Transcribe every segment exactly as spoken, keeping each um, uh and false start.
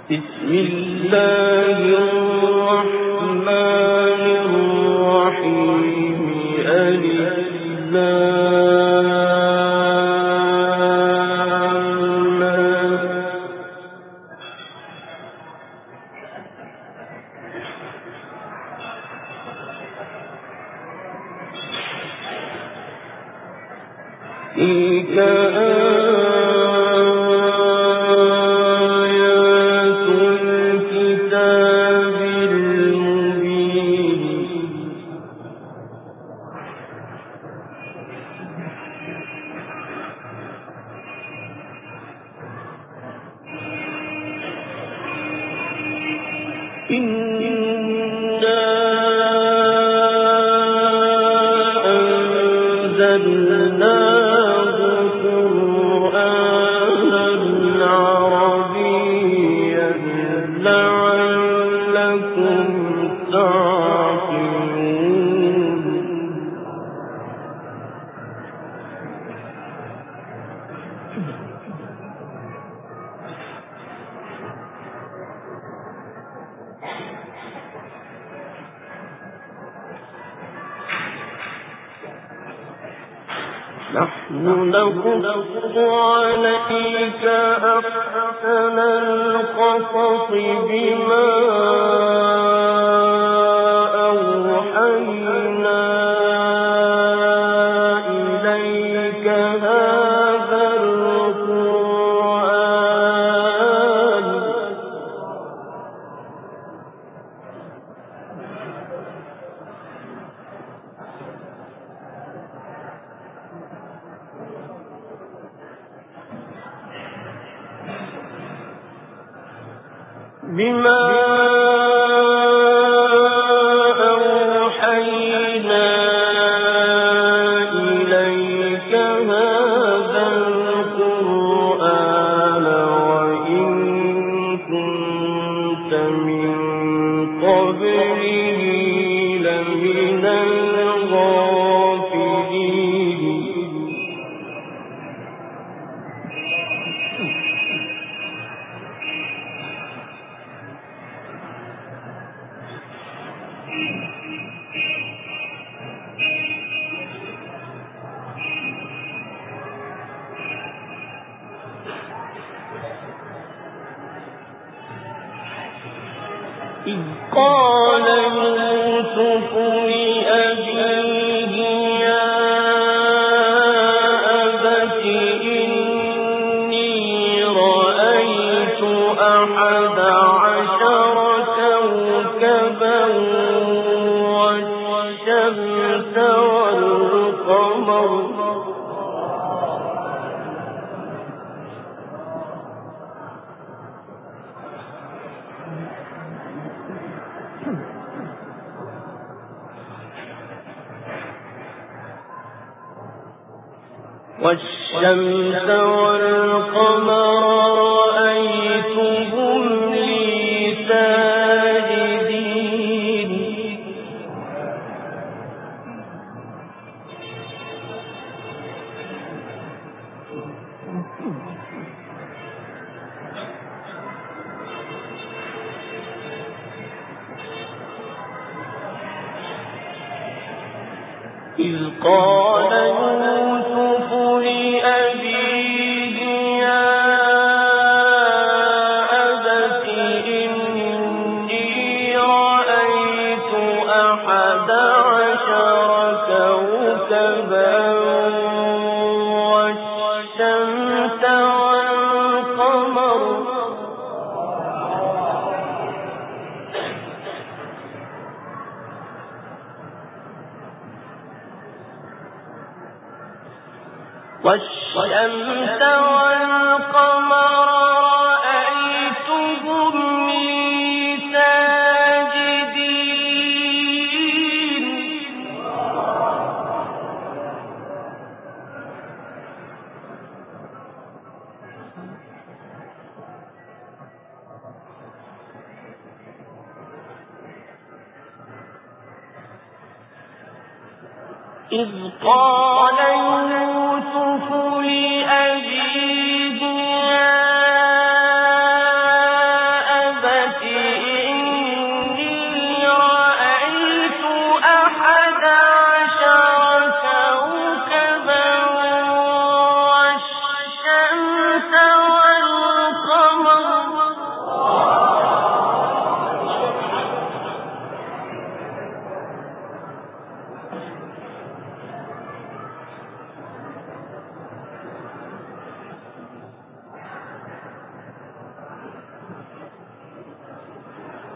بسم الله الرحمن الرحيم ألف لام تلك آيات الكتاب المبين إنا أنزلناه قرآنا عربيا لعلكم تعقلون نحن نقص عليك أحسن القصص بما أوحينا إليك هذا القرآن بما أوحينا إليك هذا القرآن وإن كنت من قبله لمن الغافلين إذ قال يوسف لأبيه يا أبت إني رأيت أحد عشر كوكبا والشمس والقمر والشمس والقمر رأيتهم لي ساجدين إذ قال يوسف لأبيه يا أبت إني رأيت أحد عشر كوكبا والشمس والقمر والشمس والقمر رأيتهم لي ساجدين إذ قال يوسف لأبيه يا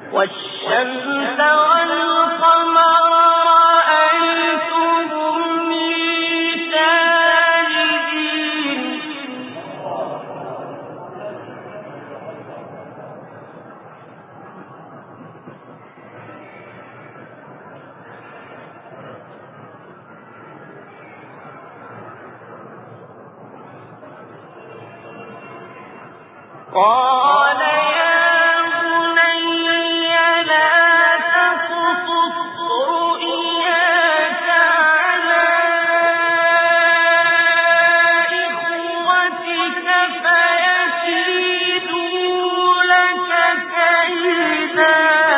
والشمس والقمر رأيتهم لي ساجدين قال يا بني لا تقصص رؤياك على إخوتك فيكيدوا لك كيدا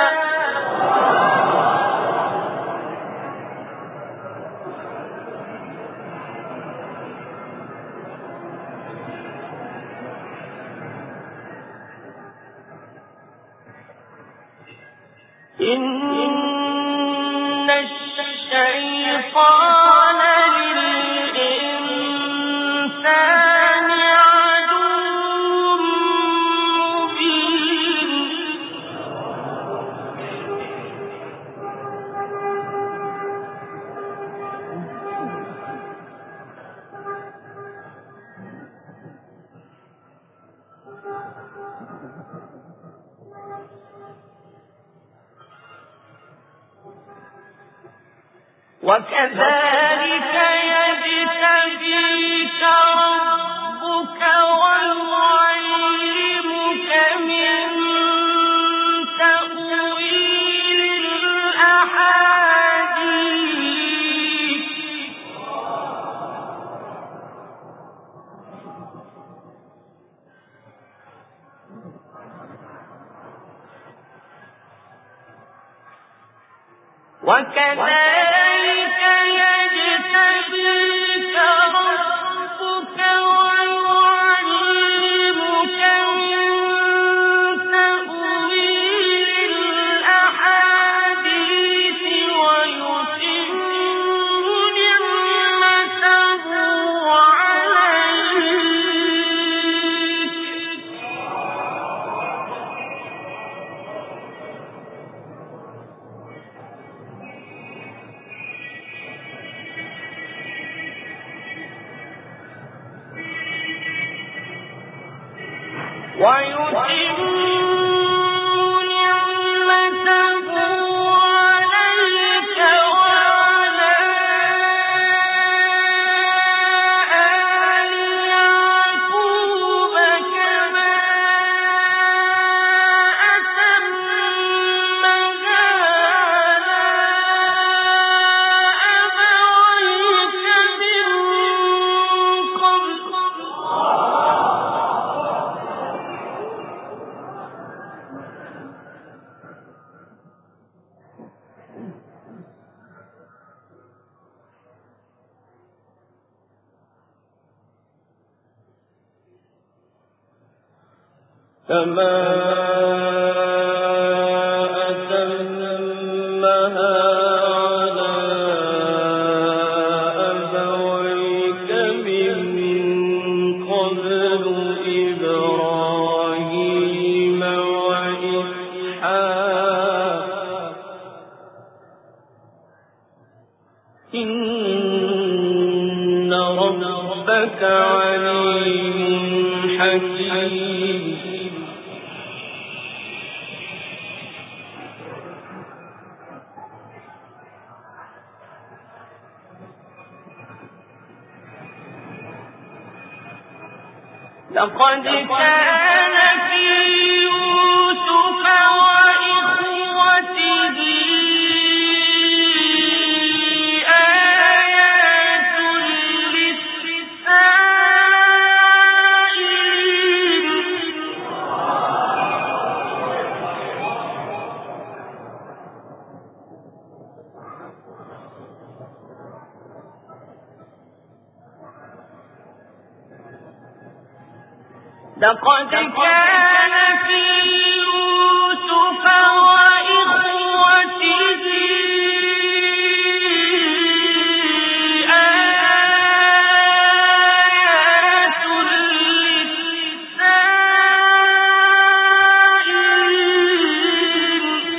إن الشيطان للإنسان عدو مبين وكذلك يجتبيك ربك ويعلمك من تأويل الأحاديث وكذلك يجتبيك ربك ويعلمك من تأويل الأحاديث ويتم نعمته عليك ويتم نعمته عليك وعلى آل يعقوب كما أتمها على أبويك من قبل كما أتمها على أبويك من قبل إبراهيم وإسحاق إن ربك عليم حكيم لقد كان في يوسف وإخوته آيات للسائلين لقد كان في يوسف وإخوته آيات للسائلين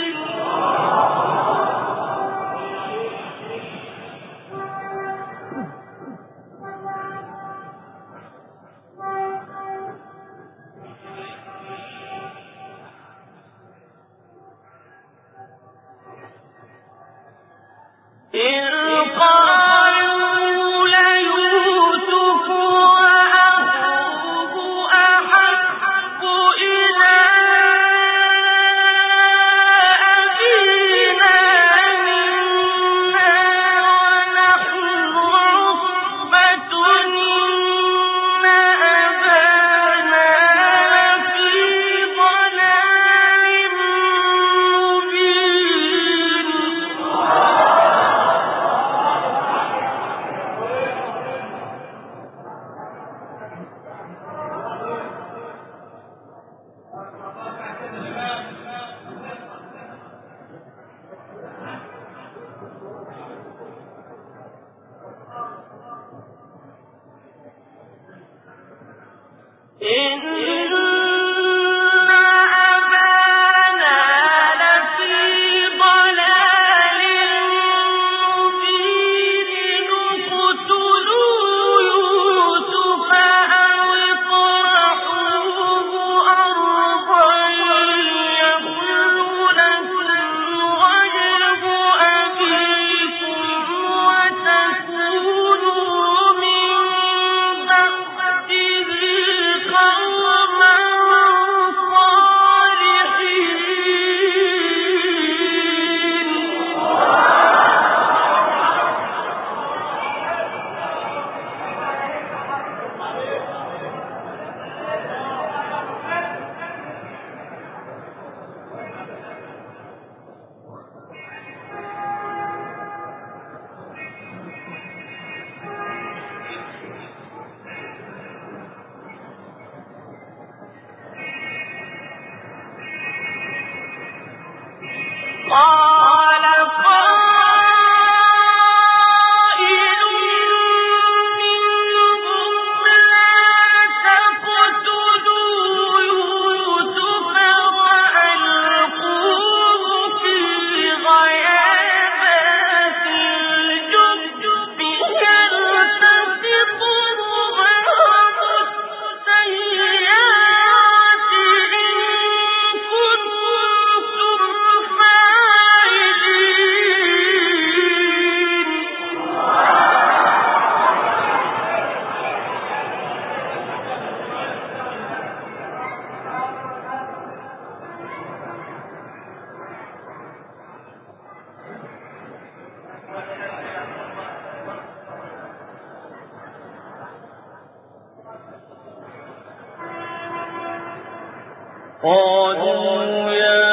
قالوا يا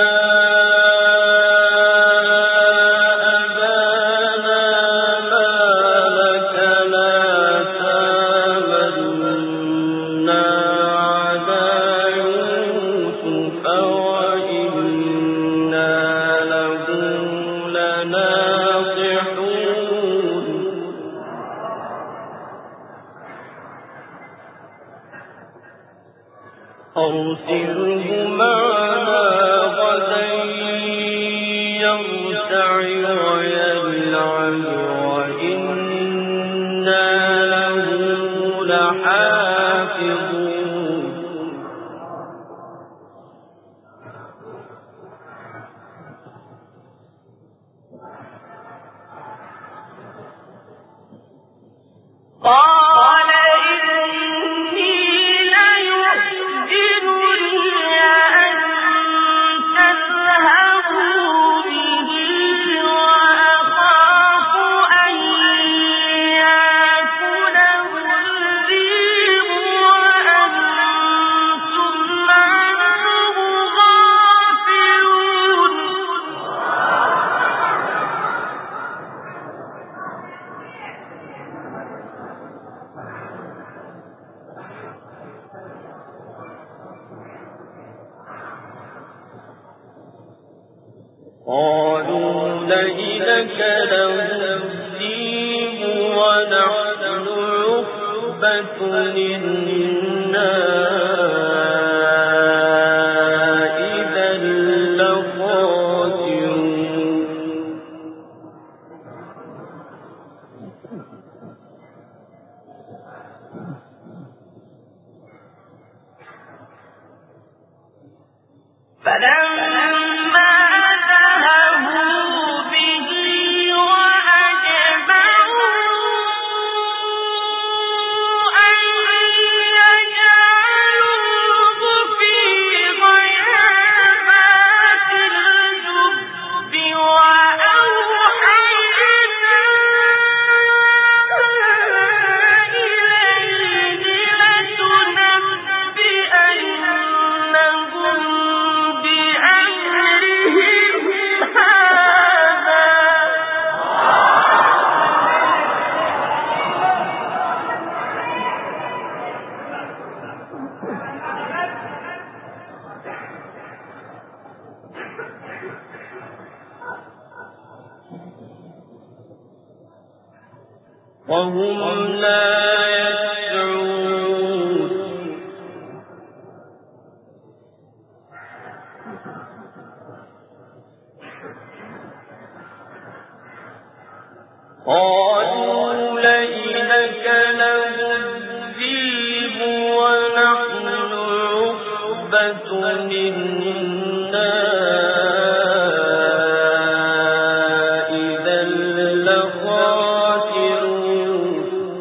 أرسله معنا غدا يرتع ويلعب وإنا له لحافظون قال إني ليحزنني أن تذهبوا به وأخاف أن يأكله الذئب وأنتم عنه غافلون قالوا لئن أكله الذئب ونحن عصبة إنا إذا لخاسرون فلما ذهبوا به وأجمعوا أن يجعلوه في غيابات الجب وأوحينا إليه لتنبئنهم بأمرهم هذا وهم لا يشعرون قالوا لئن أكله الذئب ونحن عصبة إنا إذا لخاسرون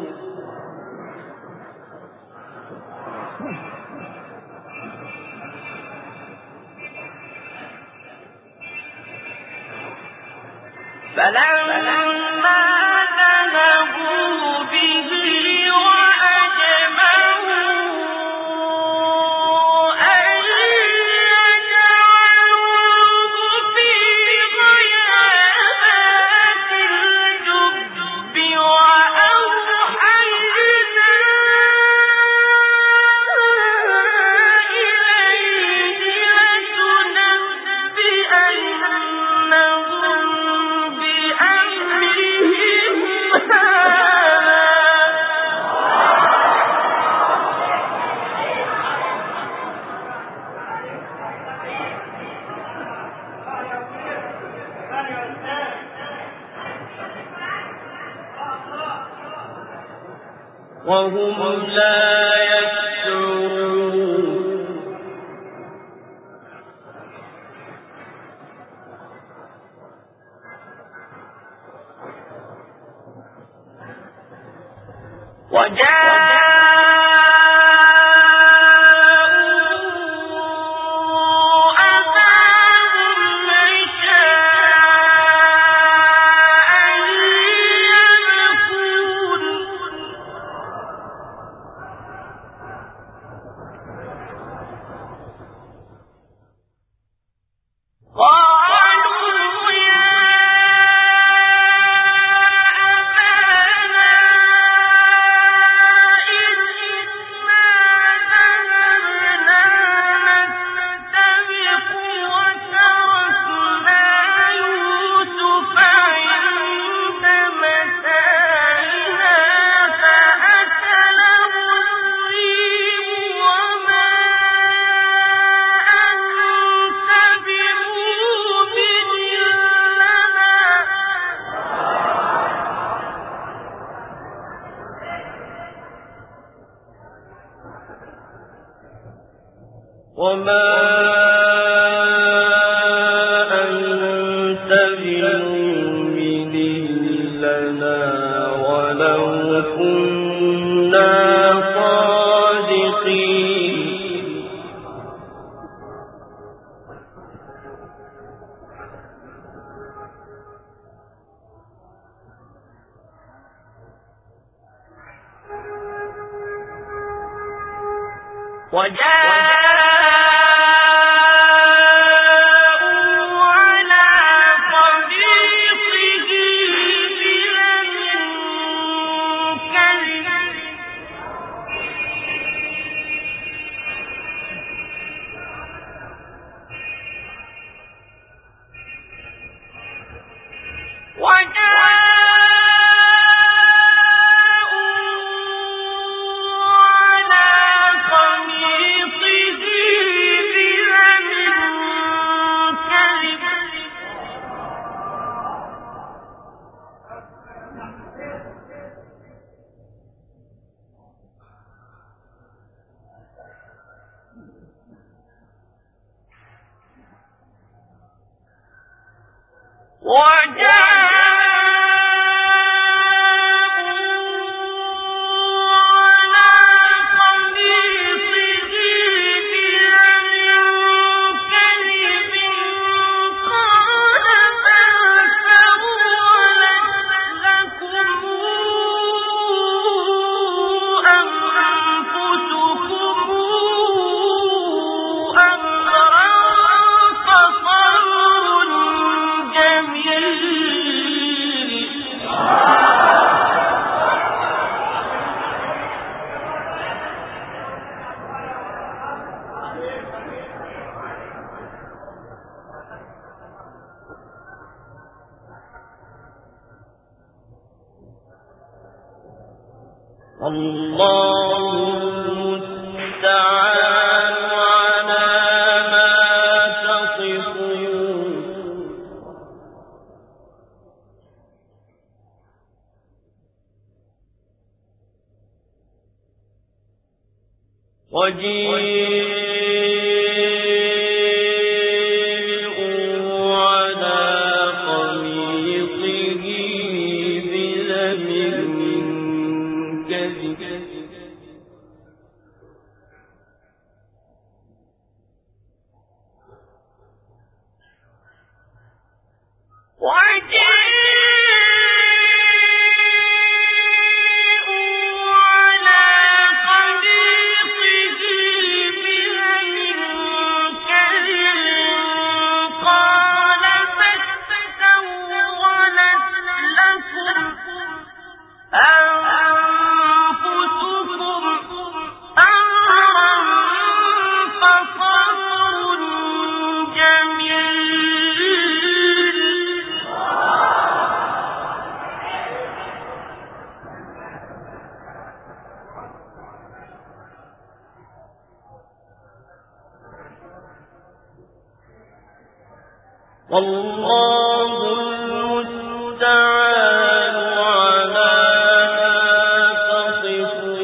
فلما ذهبوا به وأجمعوا أن يجعلوه في غيابات الجب وأوحينا إليه لتنبئنهم وهم لا يشعرون وجاء وما أنت بمؤمن لنا ولو كنا صادقين وجاء الله المستعان على ما تصفون وجيء على قميصه بدم كذب والله المستعان على ما تصفون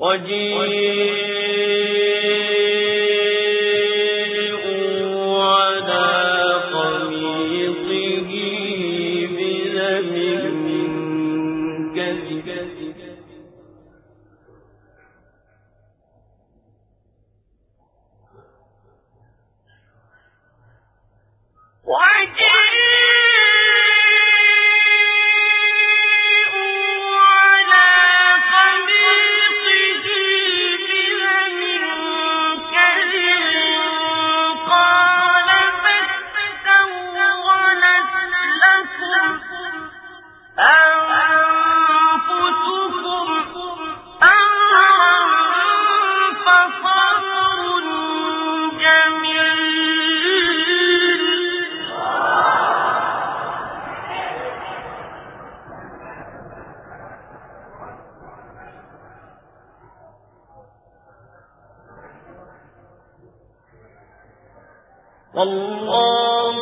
والله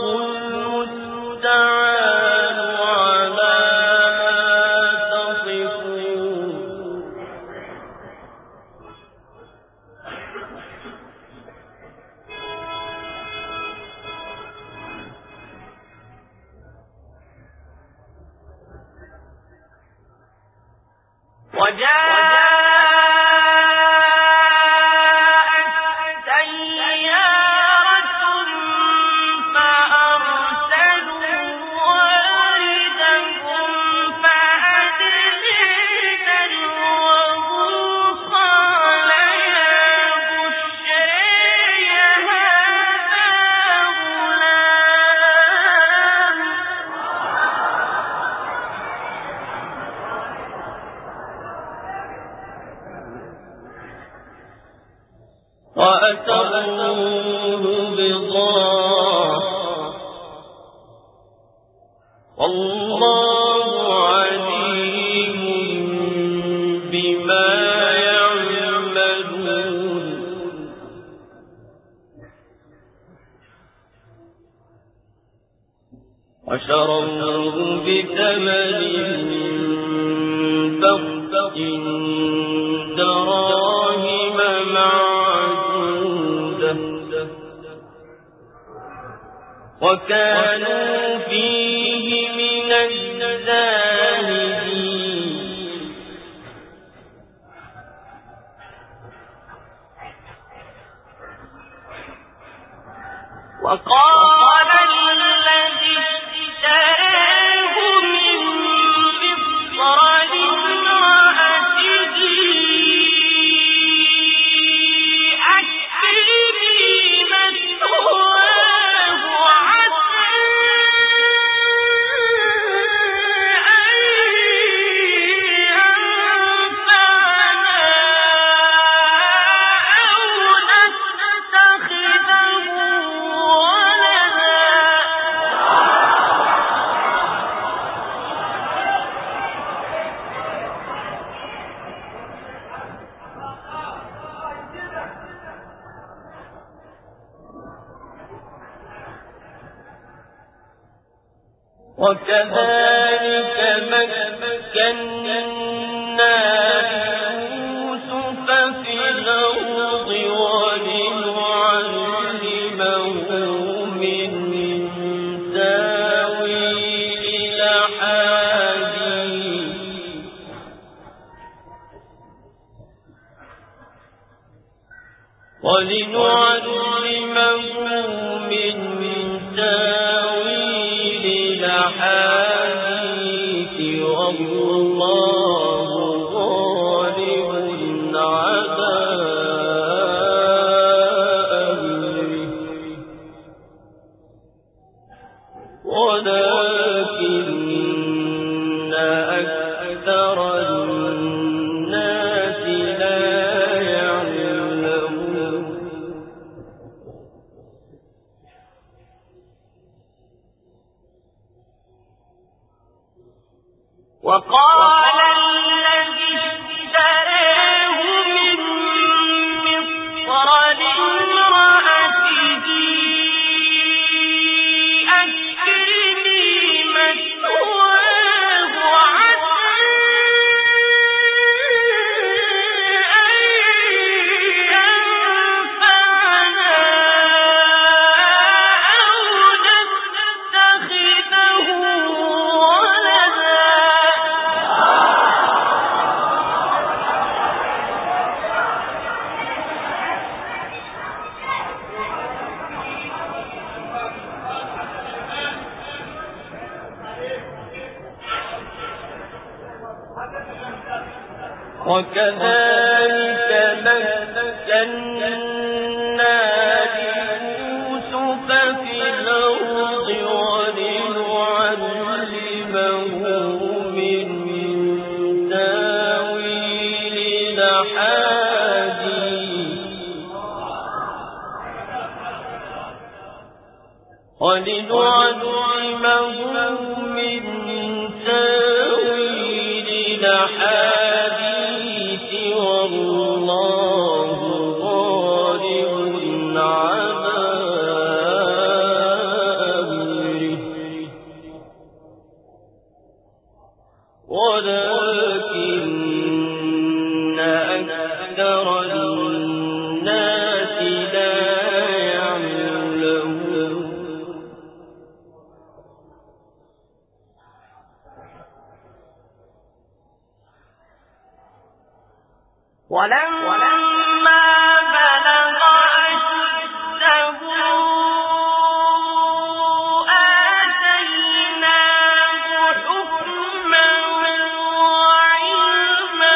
المستعان على ما تصفون. وجاء وأسروه بضاعة والله عليم بما يعملون. وشروه بثمن بخس دراهم معدودة وكانوا فيه من الزاهدين. وقال الذي اشتراه من مصر لامرأته أكرمي مثواه عسى أن ينفعنا أو نتخذه ولدا. وكذلك مكنا ليوسف في الأرض ولنعلمه من تاويل الأحاديث ولنعلمه من تاويل الأحاديث والله غالب على أمره ولكن أكثر الناس لا يعلمون. وقال الذي اشتراه من مصر لامرأته أكرمي مثواه عسى أن وكذلك مكنا ليوسف في الأرض ولنعلمه من تاويل الأحاديث ولنعلمه من تاويل الأحاديث والله غالب على أمره ولكن أكثر الناس لا يعلمون. ولما بلغ أشده آتيناه حكما وعلما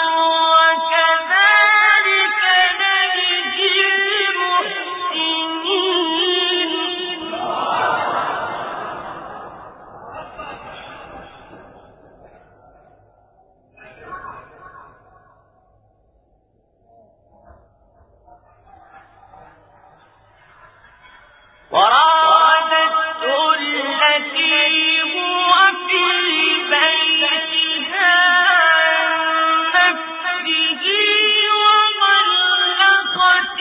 وكذلك نجزي المحسنين. وراودته التي هو في بيتها عن نفسه وغلقت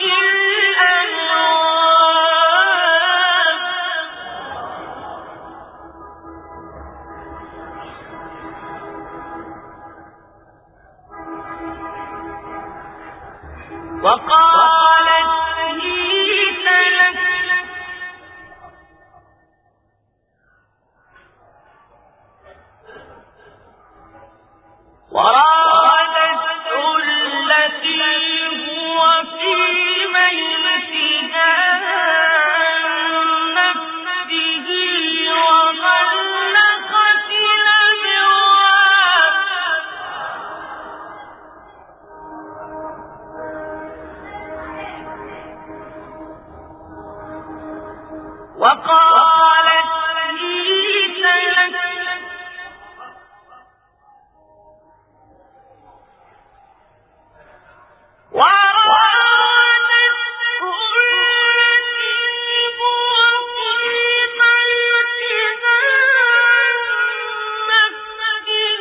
الأبواب وقالت هيت لك وراودته التي هو في بيتها عن نفسه وغلقت الأبواب وقالت هيت لك وراودته التي هو في بيتها عن نفسه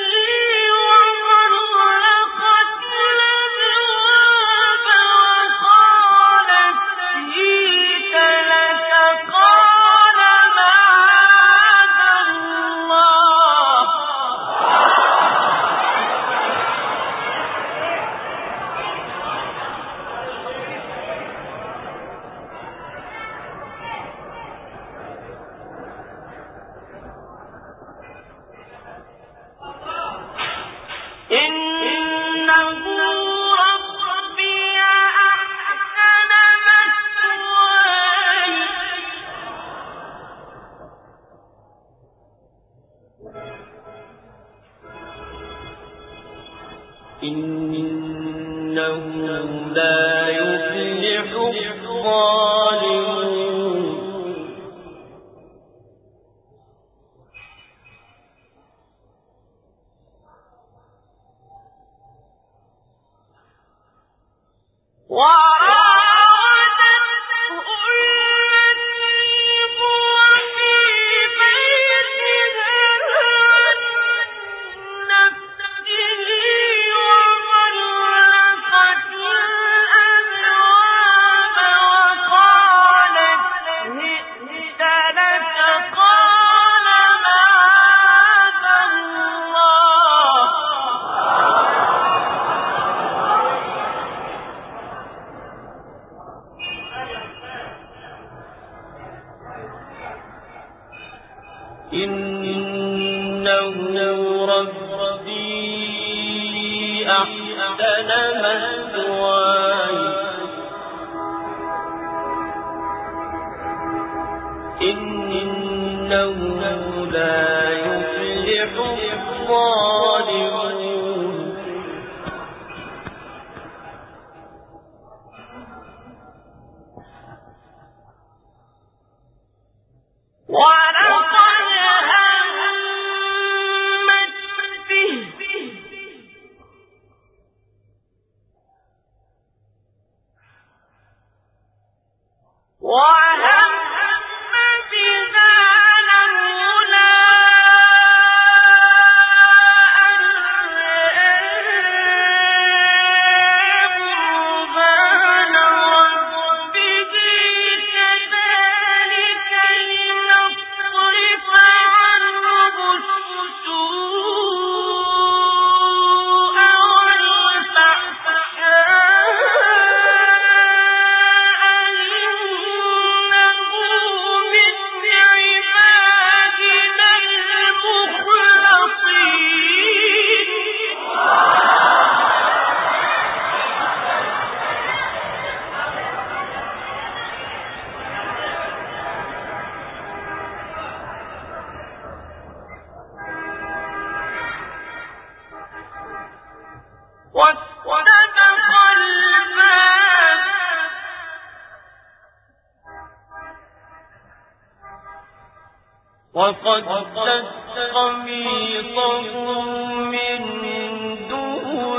وغلقت الأبواب وقالت هيت لك قال معاذ الله إنه ربي أحسن مثواي إنه لا يفلح الظالمون. وراودته التي هو في بيتها عن نفسه وغلقت الأبواب وقالت هئت لك قال معاذ الله إنه ربي أحسن مثواي إنه لا يفلح الظالمون. وقدت قميصه من دبر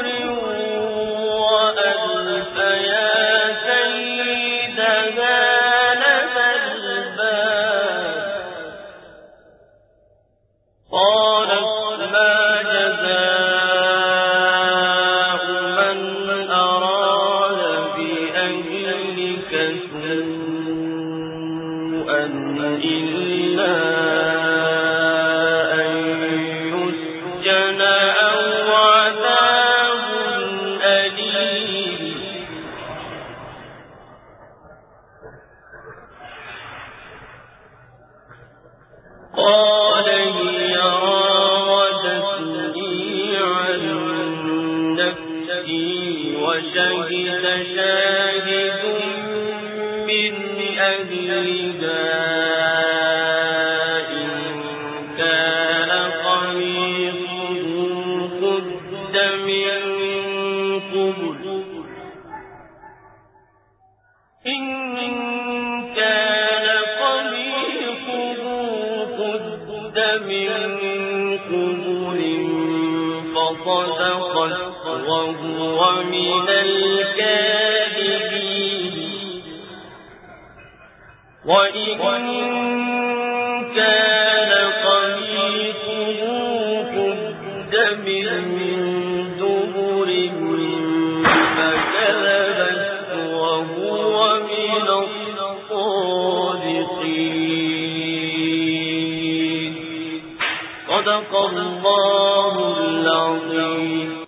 وألف يا سيدها لدى الباب قالت ما جزاء من أراد بأهلك سوءا إلا قال هي راودتني عن نفسي وشهد شاهد من أهلها إن كان قميصه قد من قبل إن كان قميصه قد من قبل فصدقت وهو من الكاذبين وإن كان قميصه قد من دبر فكذبت وهو من الصادقين صدق الله العظيم.